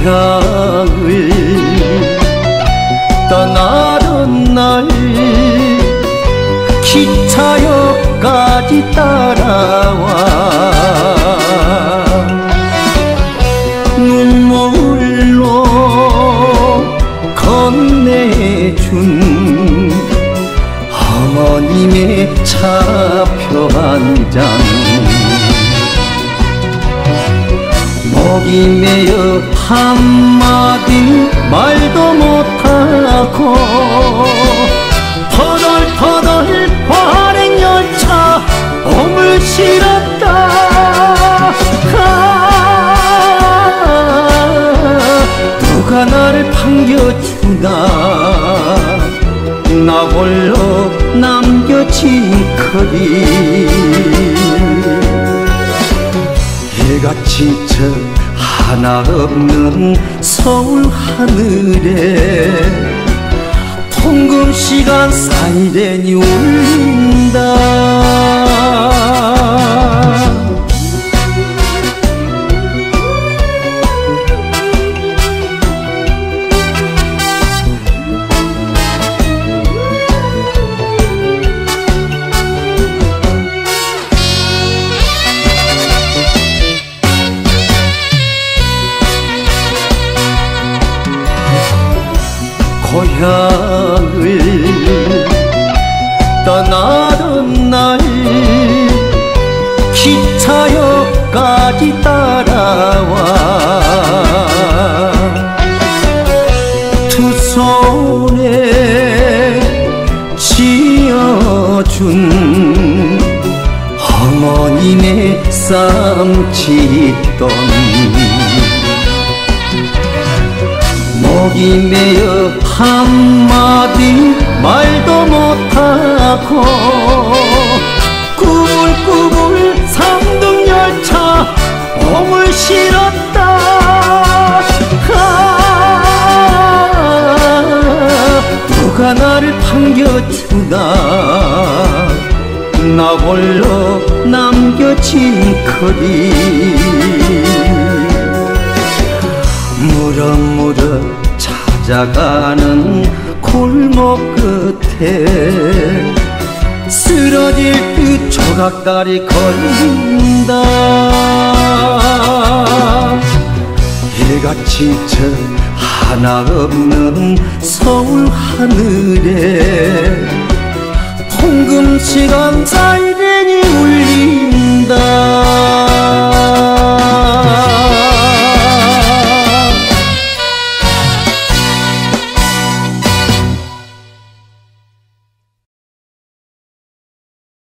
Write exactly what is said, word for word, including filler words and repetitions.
고향을 떠나던 날 기차역까지 따라와 눈물로 건네준 어머님의 차표 한 장 목이 메어 한마디 말도 못하고 터덜터덜 관행열차 옴을 실었다. 아, 누가 나를 반겨주나 나 홀로 남겨진 거리 해가 지쳐 하나 없는 서울 하늘에 통금시간 사이렌이 울린다. 고향을 떠나던 날 기차역까지 따라와 두 손에 쥐어준 어머님의 쌈짓돈 목이 메어 한마디 말도 못하고 꾸불꾸불 상등열차 옴을 실었다. 아, 누가 나를 반겨주나 나 홀로 남겨진 거리 무럭무럭 찾아가는 골목 끝에 쓰러질 듯 조각다리 걸린다. 해가 지쳐 하나 없는 서울 하늘에 통금시간 사이